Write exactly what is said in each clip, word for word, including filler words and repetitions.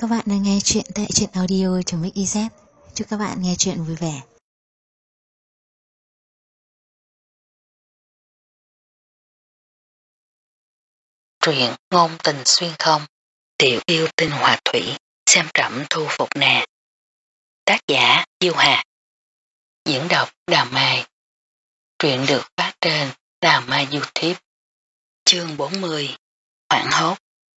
các bạn đang nghe chuyện tại truyện audio.mixyz. Chúc các bạn nghe chuyện vui vẻ. Truyện ngôn tình xuyên không, tiểu yêu tinh hòa thủy, xem trẫm thu phục nè. Tác giả Diêu Hà. Diễn đọc Đào Mai. Truyện được phát trên Đào Mai YouTube. Chương bốn mươi. Hoảng hốt.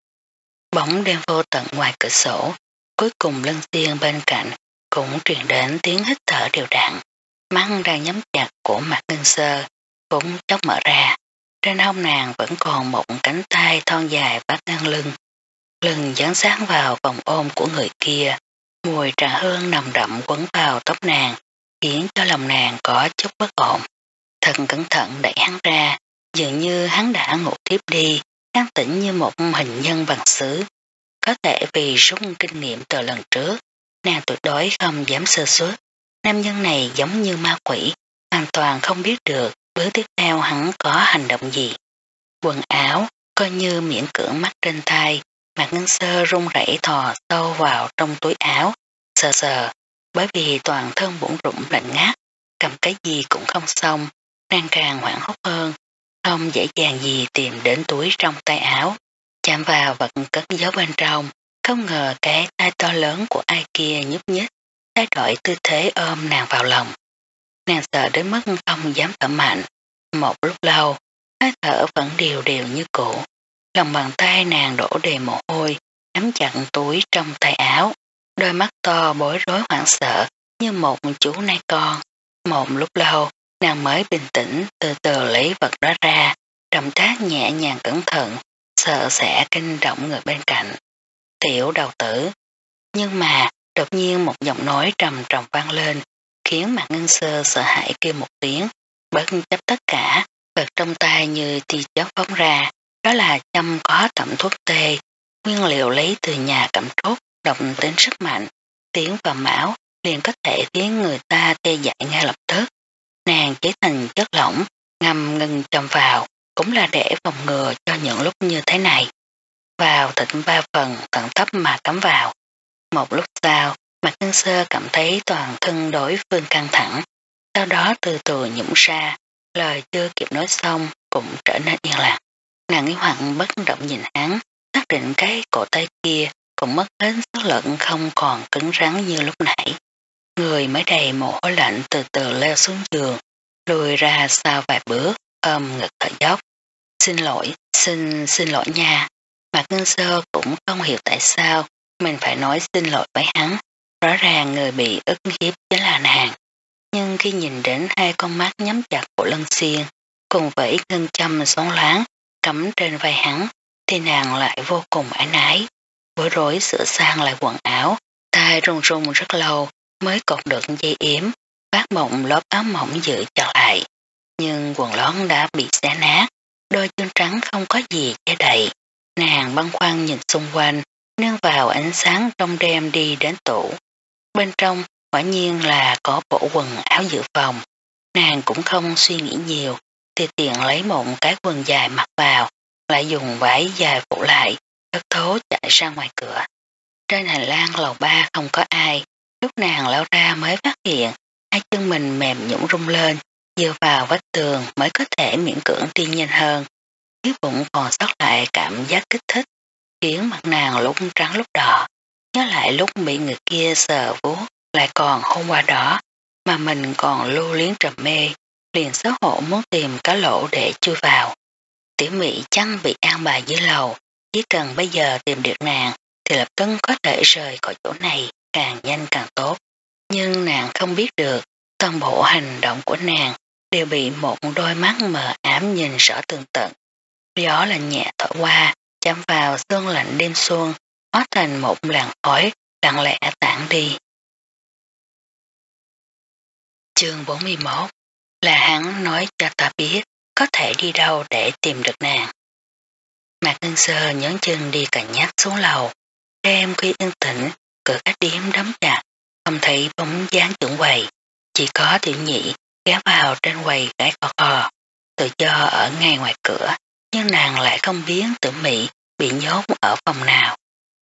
Bóng đêm vô tận ngoài cửa sổ, cuối cùng Lân Tiên bên cạnh cũng truyền đến tiếng hít thở đều đặn. Mắt đang nhắm chặt của Mạc Ngân Sơ cũng chốc mở ra. Trên hông nàng vẫn còn một cánh tay thon dài vắt ngang lưng. Lưng dán sát vào vòng ôm của người kia, mùi trà hương nồng đậm quấn vào tóc nàng, khiến cho lòng nàng có chút bất ổn. Thật cẩn thận đẩy hắn ra, dường như hắn đã ngủ tiếp đi, an tĩnh như một hình nhân bằng sứ. Có thể vì rút kinh nghiệm từ lần trước, nàng tuyệt đối không dám sơ suất. Nam nhân này giống như ma quỷ, hoàn toàn không biết được bước tiếp theo hắn có hành động gì. Quần áo coi như miễn cưỡng mắt trên tay, Mạc Ngân Sơ run rẩy thò sâu vào trong túi áo, sờ sờ, bởi vì toàn thân bủn rủn lạnh ngát, cầm cái gì cũng không xong, nàng càng hoảng hốt hơn, không dễ dàng gì tìm đến túi trong tay áo, chạm vào vật cất giấu bên trong, không ngờ cái tay to lớn của ai kia nhúc nhích, thay đổi tư thế ôm nàng vào lòng. Nàng sợ đến mức không dám thở mạnh, một lúc lâu, hơi thở vẫn đều đều như cũ. Lòng bàn tay nàng đổ đầy mồ hôi, nắm chặt túi trong tay áo, đôi mắt to bối rối hoảng sợ như một chú nai con. Một lúc lâu, nàng mới bình tĩnh từ từ lấy vật đó ra, động tác nhẹ nhàng cẩn thận, sợ sẽ kinh động người bên cạnh. Tiểu đầu tử. Nhưng mà, đột nhiên một giọng nói trầm trầm vang lên, khiến Mạc Ngân Sơ sợ hãi kêu một tiếng, bất chấp tất cả, vật trong tay như tia chớp phóng ra, đó là châm có tẩm thuốc tê, nguyên liệu lấy từ nhà Cẩm Trúc, độc tính sức mạnh, tiến vào máu liền có thể khiến người ta tê dại ngay lập tức. Nàng chế thành chất lỏng, ngâm ngân châm vào, cũng là để phòng ngừa cho những lúc như thế này. Vào thịnh ba phần tận thấp mà cắm vào. Một lúc sau, Mạc Ngân Sơ cảm thấy toàn thân đối phương căng thẳng, sau đó từ từ nhũng ra, lời chưa kịp nói xong cũng trở nên yên lặng. Nàng nghi hoặc bất động nhìn hắn, xác định cái cổ tay kia cũng mất hết sức lực không còn cứng rắn như lúc nãy. Người mới đầy mồ hôi lạnh từ từ leo xuống giường, lùi ra sau vài bước, ôm ngực thở dốc. Xin lỗi, xin, xin lỗi nha. Mạc Ngân Sơ cũng không hiểu tại sao mình phải nói xin lỗi với hắn. Rõ ràng người bị ức hiếp chính là nàng. Nhưng khi nhìn đến hai con mắt nhắm chặt của Lân Xiên, cùng với ngân châm xoắn láng cắm trên vai hắn, thì nàng lại vô cùng ái nái. Bối rối sửa sang lại quần áo, tay run run rất lâu mới cột được dây yếm, phát mộng lót áo mỏng giữ chặt lại. Nhưng quần lót đã bị xé nát, đôi chân trắng không có gì che đậy. Nàng băn khoăn nhìn xung quanh, nương vào ánh sáng trong đêm đi đến tủ. Bên trong quả nhiên là có bộ quần áo dự phòng. Nàng cũng không suy nghĩ nhiều, thì tiện lấy một cái quần dài mặc vào, lại dùng váy dài phủ lại, thất thố chạy ra ngoài cửa. Trên hành lang lầu ba không có ai, lúc nàng lao ra mới phát hiện hai chân mình mềm nhũn rung lên, dựa vào vách tường mới có thể miễn cưỡng đi nhanh hơn. Phía bụng còn sót lại cảm giác kích thích, khiến mặt nàng lúc trắng lúc đỏ, nhớ lại lúc bị người kia sờ vuốt lại còn hôm qua đó, mà mình còn lưu luyến trầm mê, liền xấu hổ muốn tìm cái lỗ để chui vào. Tiểu Mỹ chăng bị an bài dưới lầu, chỉ cần bây giờ tìm được nàng thì lập tức có thể rời khỏi chỗ này, càng nhanh càng tốt. Nhưng nàng không biết được, toàn bộ hành động của nàng đều bị một đôi mắt mờ ám nhìn rõ tường tận. Gió là nhẹ thổi qua, chạm vào xương lạnh đêm xuân, hóa thành một làn khói lặng lẽ tản đi. Chương bốn mươi mốt. Là hắn nói cho ta biết có thể đi đâu để tìm được nàng. Mạc Ngân Sơ nhấn chân đi cả nhắc xuống lầu. Đêm khuya yên tĩnh, cửa khách điếm đóng chặt, không thấy bóng dáng chuẩn quầy, chỉ có Tiểu Nhị ghé vào trên quầy gái khò khò, tự do ở ngay ngoài cửa, nhưng nàng lại không biết Tử Mỹ bị nhốt ở phòng nào.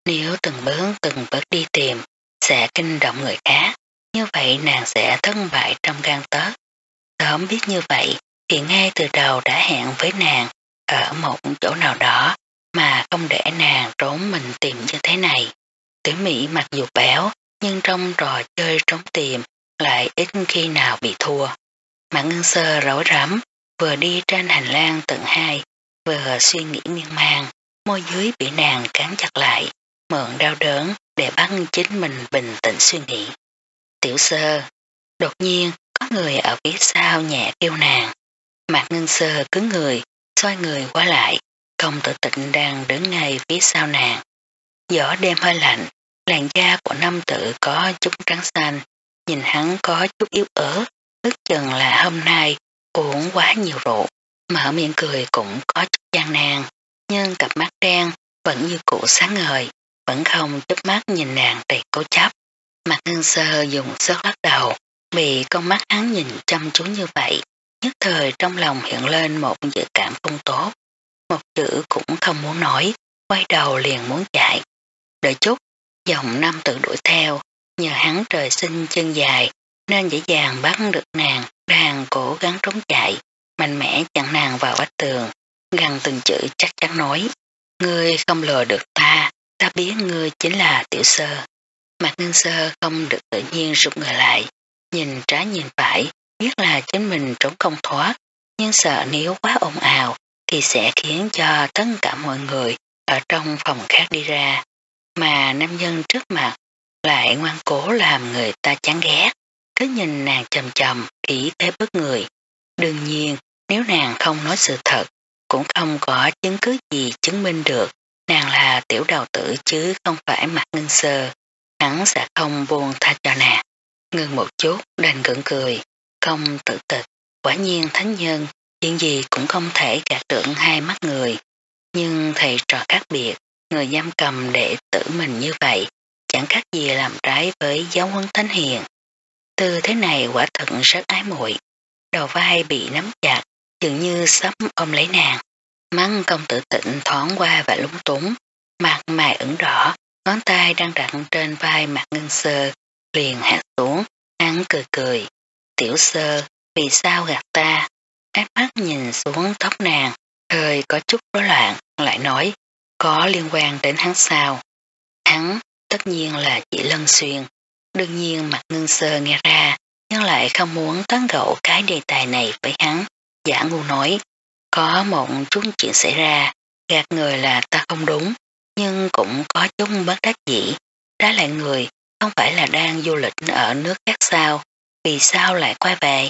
Nếu từng bước từng bước đi tìm, sẽ kinh động người khác, như vậy nàng sẽ thất bại trong gan tấc. Sớm biết như vậy, thì ngay từ đầu đã hẹn với nàng ở một chỗ nào đó, mà không để nàng trốn mình tìm như thế này. Tiểu Mỹ mặc dù béo, nhưng trong trò chơi trốn tìm lại ít khi nào bị thua. Mạc Ngân Sơ rối rắm, vừa đi trên hành lang tầng hai, vừa suy nghĩ miên man, môi dưới bị nàng cắn chặt lại, mượn đau đớn để bắt chính mình bình tĩnh suy nghĩ. Tiểu Sơ, đột nhiên có người ở phía sau nhẹ kêu nàng. Mạc Ngân Sơ cứng người, xoay người qua lại, Công Tử Tịnh đang đứng ngay phía sau nàng. Gió đêm hơi lạnh, làn da của nam tử có chút trắng xanh, nhìn hắn có chút yếu ớt, ước chừng là hôm nay uống quá nhiều rượu, mở miệng cười cũng có chút gian nan, nhưng cặp mắt đen vẫn như cũ sáng ngời, vẫn không chớp mắt nhìn nàng đầy cố chấp. Mạc Ngân Sơ dùng sức lắc đầu, bị con mắt hắn nhìn chăm chú như vậy, nhất thời trong lòng hiện lên một dự cảm không tốt, một chữ cũng không muốn nói, quay đầu liền muốn chạy. Đợi chút, dòng nam tử đuổi theo, nhờ hắn trời sinh chân dài nên dễ dàng bắt được nàng đang cố gắng trốn chạy, mạnh mẽ chặn nàng vào vách tường, gần từng chữ chắc chắn nói: "Ngươi không lừa được ta, ta biết ngươi chính là Tiểu Sơ." Mạc Ngân Sơ không được tự nhiên rụt người lại, nhìn trái nhìn phải, biết là chính mình trốn không thoát, nhưng sợ nếu quá ồn ào thì sẽ khiến cho tất cả mọi người ở trong phòng khác đi ra, mà nam nhân trước mặt lại ngoan cố làm người ta chán ghét, cứ nhìn nàng chầm chầm ý thế bức người. Đương nhiên, nếu nàng không nói sự thật, cũng không có chứng cứ gì chứng minh được nàng là tiểu đầu tử chứ không phải Mạc Ngân Sơ, hắn sẽ không buông tha cho nàng. Ngừng một chút đành gượng cười, Công Tử Tịch, quả nhiên thánh nhân, chuyện gì cũng không thể gạt được hai mắt người, nhưng thầy trò khác biệt, người giam cầm đệ tử mình như vậy, chẳng khác gì làm trái với giáo huấn thánh hiền. Tư thế này quả thật rất ái muội. Đầu vai bị nắm chặt, dường như sắp ôm lấy nàng. Mắt Công Tử Tịnh thoáng qua và lúng túng, mặt mày ửng đỏ, ngón tay đang đặt trên vai Mạc Ngân Sơ, liền hạ xuống, hắn cười cười. Tiểu Sơ, vì sao gạt ta? Áp mắt nhìn xuống tóc nàng, hơi có chút rối loạn, lại nói, có liên quan đến hắn sao? Hắn, tất nhiên là chỉ Lân Xuyên. Đương nhiên Mạc Ngân Sơ nghe ra, nhưng lại không muốn tán gẫu cái đề tài này với hắn, giả ngu nói, có một chút chuyện xảy ra, gạt người là ta không đúng, nhưng cũng có chút bất đắc dĩ. Đó lại người, không phải là đang du lịch ở nước khác sao, vì sao lại quay về?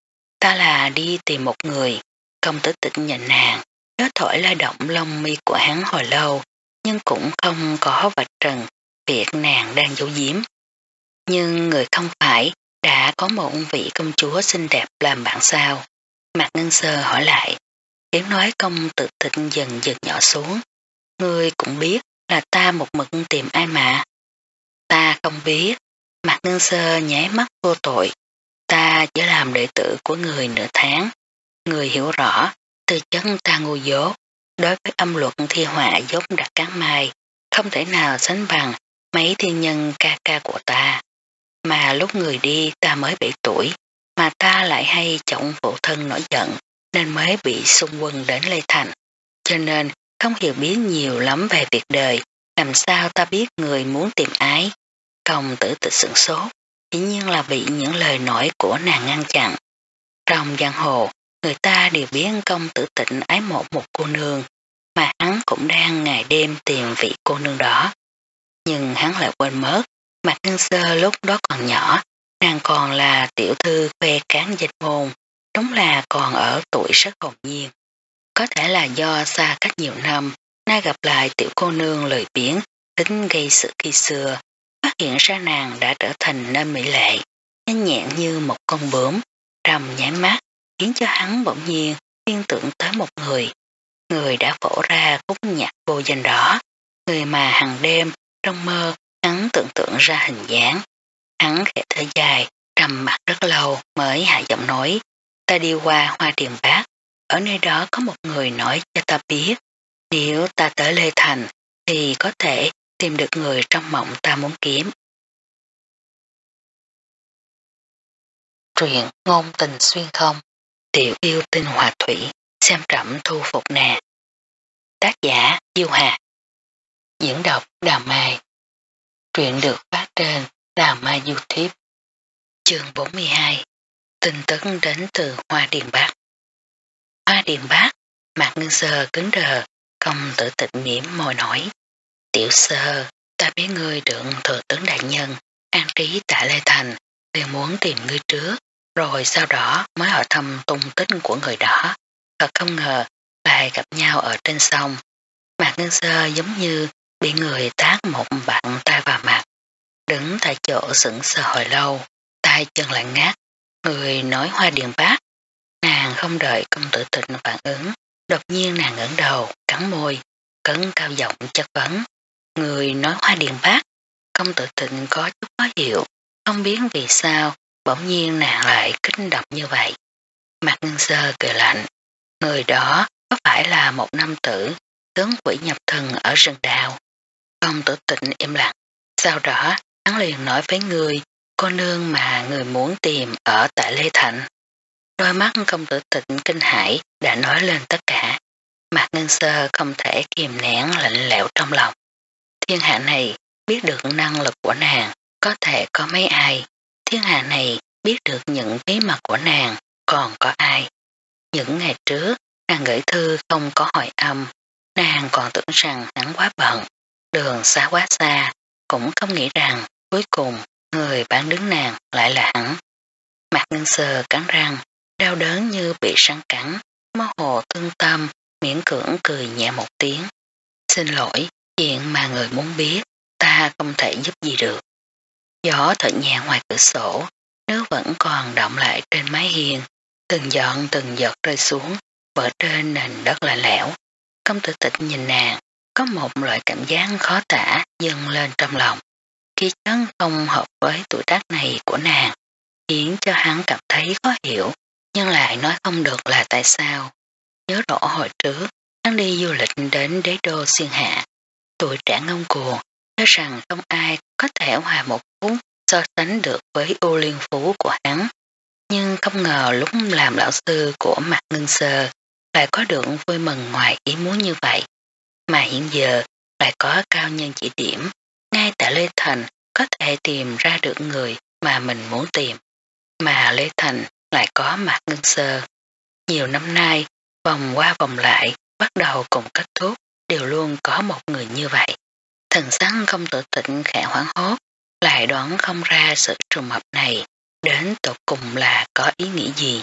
Ta là đi tìm một người. Công Tử Tịch nhìn nàng, gió thổi lay động lông mi của hắn hồi lâu, nhưng cũng không có vạch trần việc nàng đang giấu giếm. Nhưng người không phải đã có một vị công chúa xinh đẹp làm bạn sao? Mạc Ngân Sơ hỏi lại. Tiếng nói Công Tử Tịch dần dần nhỏ xuống. Ngươi cũng biết là ta một mực tìm ai mà. Ta không biết. Mạc Ngân Sơ nháy mắt vô tội. Ta chỉ làm đệ tử của người nửa tháng. Người hiểu rõ, từ chân ta ngu dốt. Đối với âm luật thi họa dốt đặc cán mai, không thể nào sánh bằng mấy thiên nhân ca ca của ta. Mà lúc người đi ta mới bảy tuổi, mà ta lại hay trọng phụ thân nổi giận, nên mới bị xung quân đến Lê Thành. Cho nên không hiểu biết nhiều lắm về việc đời, làm sao ta biết người muốn tìm ái. Công Tử Tịch sửng sốt, dĩ nhiên là bị những lời nói của nàng ngăn chặn. Trong giang hồ, người ta đều biết Công Tử Tịch ái mộ một cô nương, mà hắn cũng đang ngày đêm tìm vị cô nương đó. Nhưng hắn lại quên mất, Mạc Ngân Sơ lúc đó còn nhỏ, nàng còn là tiểu thư khoe cán dịch môn, đúng là còn ở tuổi rất hồn nhiên. Có thể là do xa cách nhiều năm, nay gặp lại tiểu cô nương lười biếng, tính gây sự khi xưa, phát hiện ra nàng đã trở thành nên mỹ lệ, nhanh nhẹn như một con bướm, trầm nháy mắt, khiến cho hắn bỗng nhiên liên tưởng tới một người. Người đã phổ ra khúc nhạc vô danh đó, người mà hàng đêm trong mơ hắn tưởng tượng ra hình dáng. Hắn khẽ thở dài, trầm mặt rất lâu mới hạ giọng nói, ta đi qua Hoa Điền Bác, ở nơi đó có một người nói cho ta biết, nếu ta tới Lê Thành thì có thể tìm được người trong mộng ta muốn kiếm. Truyện ngôn tình xuyên không, tiểu yêu tinh hòa thủy, xem trẫm thu phục nè. Tác giả Diêu Hà. Diễn đọc Đào Mai. Truyện được phát trên Đào Mai YouTube. Chương bốn mươi hai. Tin tức đến từ Hoa Điền Bắc. Hoa Điền Bắc, Mạc Ngân Sơ cứng đờ, công tử tịch mỉm môi nói. Tiểu Sơ, ta biết ngươi được thừa tướng đại nhân, an trí tại Lê Thành, liền muốn tìm ngươi trước, rồi sau đó mới hỏi thăm tung tích của người đó. Thật không ngờ lại gặp nhau ở trên sông. Mạc Ngân Sơ giống như bị người tát một bạn tay vào mặt. Đứng tại chỗ sững sờ hồi lâu, tay chân lại ngát. Người nói Hoa Điền Bắc. Nàng không đợi công tử tịch phản ứng, đột nhiên nàng ngẩng đầu, cắn môi, cấn cao giọng chất vấn. Người nói Hoa Điền Bắc. Công tử tịnh có chút khó hiểu, không biết vì sao bỗng nhiên nàng lại kích động như vậy. Mạc Ngân Sơ cười lạnh. Người đó có phải là một nam tử tướng quỷ nhập thần ở rừng đào? Công tử tịnh im lặng. Sau đó hắn liền nói với người cô nương mà người muốn tìm ở tại Lê Thành. Đôi mắt công tử tịnh kinh hãi đã nói lên tất cả. Mạc Ngân Sơ không thể kìm nén lạnh lẽo trong lòng. Thiên hạ này biết được năng lực của nàng có thể có mấy ai. Thiên hạ này biết được những bí mật của nàng còn có ai. Những ngày trước nàng gửi thư không có hồi âm. Nàng còn tưởng rằng hắn quá bận, đường xa quá xa, cũng không nghĩ rằng cuối cùng người bán đứng nàng lại là hắn. Mạc Ngân Sơ cắn răng, đau đớn như bị rắn cắn, mơ hồ thương tâm, miễn cưỡng cười nhẹ một tiếng. Xin lỗi, chuyện mà người muốn biết, ta không thể giúp gì được. Gió thở nhẹ ngoài cửa sổ, nước vẫn còn đọng lại trên mái hiên, từng giọt từng giọt rơi xuống, vỡ trên nền đất lạnh lẽo. Công tử tịch nhìn nàng, có một loại cảm giác khó tả dâng lên trong lòng. Khí chất không hợp với tuổi tác này của nàng, khiến cho hắn cảm thấy khó hiểu, nhưng lại nói không được là tại sao. Nhớ rõ hồi trước, hắn đi du lịch đến đế đô Xuyên Hạ. Tuổi trẻ ngông cuồng, nói rằng không ai có thể hòa một phút so sánh được với ưu liên phú của hắn. Nhưng không ngờ lúc làm lão sư của Mạc Ngân Sơ lại có được vui mừng ngoài ý muốn như vậy. Mà hiện giờ lại có cao nhân chỉ điểm, ngay tại Lê Thành có thể tìm ra được người mà mình muốn tìm. Mà Lê Thành lại có Mạc Ngân Sơ. Nhiều năm nay, vòng qua vòng lại, bắt đầu cùng kết thúc, đều luôn có một người như vậy. Thần sắc công tử tịnh khẽ hoảng hốt, lại đoán không ra sự trùng hợp này, đến tột cùng là có ý nghĩa gì.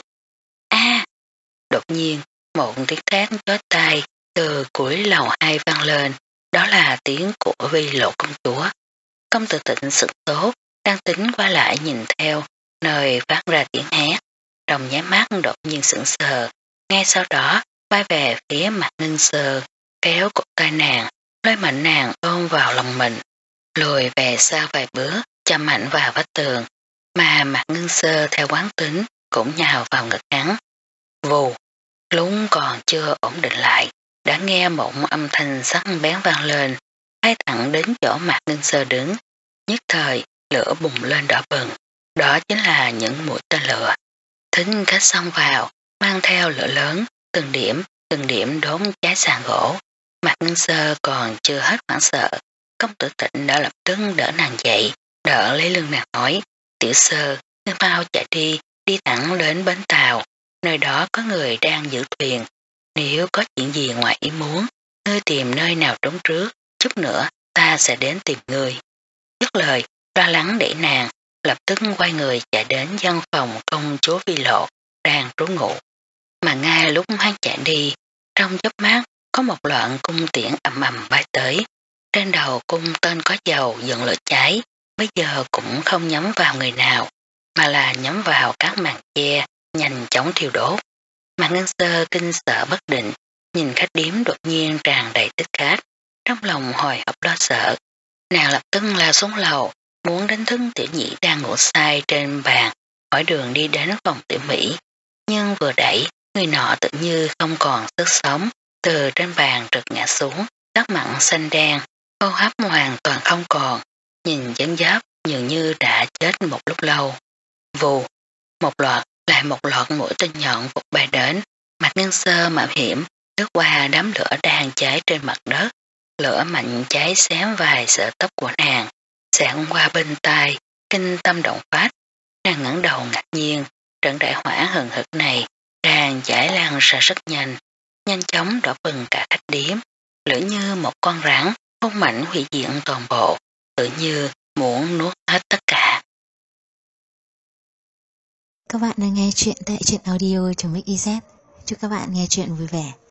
A! Đột nhiên, một tiếng thét chói tai từ cuối lầu hai vang lên, đó là tiếng của Vi Lộ công chúa. Công tử tịnh sửng sốt, đang tính qua lại nhìn theo, nơi phát ra tiếng hét. Đồng nháy mắt đột nhiên sững sờ, ngay sau đó bay về phía Mạc Ngân Sơ, kéo cổ tay nàng, lôi mạnh nàng ôm vào lòng mình, lùi về sau vài bước, chạm mạnh vào vách tường, mà Mạc Ngân Sơ theo quán tính cũng nhào vào ngực hắn. Vù, lúc còn chưa ổn định lại, đã nghe một âm thanh sắc bén vang lên, bay thẳng đến chỗ Mạc Ngân Sơ đứng. Nhất thời lửa bùng lên đỏ bừng, đó chính là những mũi tên lửa. Thính khách xông vào, mang theo lửa lớn, từng điểm, từng điểm đốn cháy sàn gỗ. Mạc Ngân Sơ còn chưa hết hoảng sợ, công tử tịnh đã lập tức đỡ nàng dậy, đỡ lấy lưng nàng nói, Tiểu Sơ, ngươi mau chạy đi, đi thẳng đến bến tàu, nơi đó có người đang giữ thuyền. Nếu có chuyện gì ngoài ý muốn, ngươi tìm nơi nào trốn trước, chút nữa ta sẽ đến tìm ngươi. Dứt lời, lo lắng để nàng, lập tức quay người chạy đến văn phòng công chúa Vi Lộ, đang trú ngụ. Mà ngay lúc hắn chạy đi, trong chớp mắt có một loạn cung tiễn ầm ầm bay tới. Trên đầu cung tên có dầu dần lửa cháy, bây giờ cũng không nhắm vào người nào, mà là nhắm vào các màn che, nhanh chóng thiêu đốt. Mạc Ngân Sơ kinh sợ bất định, nhìn khách điếm đột nhiên tràn đầy tích khách, trong lòng hồi hộp lo sợ. Nàng lập tức la xuống lầu, muốn đánh thức tiểu nhị đang ngủ say trên bàn, hỏi đường đi đến phòng tiểu Mỹ. Nhưng vừa đẩy, người nọ tự như không còn sức sống, từ trên bàn trượt ngã xuống, sắc mặn xanh đen, hô hấp hoàn toàn không còn, nhìn dáng dấp dường như đã chết một lúc lâu. Vù, một loạt lại một loạt mũi tên nhọn vụt bay đến, Mạc Ngân Sơ mạo hiểm lướt qua đám lửa đang cháy trên mặt đất, lửa mạnh cháy xém vài sợi tóc của nàng, xẹt qua bên tai, kinh tâm động phách. Nàng ngẩng đầu ngạc nhiên, trận đại hỏa hừng hực này đang chảy lan ra rất nhanh, nhanh chóng đỏ bừng cả khách điếm, lửa như một con rắn, hung mạnh hủy diệt toàn bộ, tự như muốn nuốt hết tất cả. Các bạn đang nghe chuyện tại truyện audio.mixyz. Chúc các bạn nghe chuyện vui vẻ.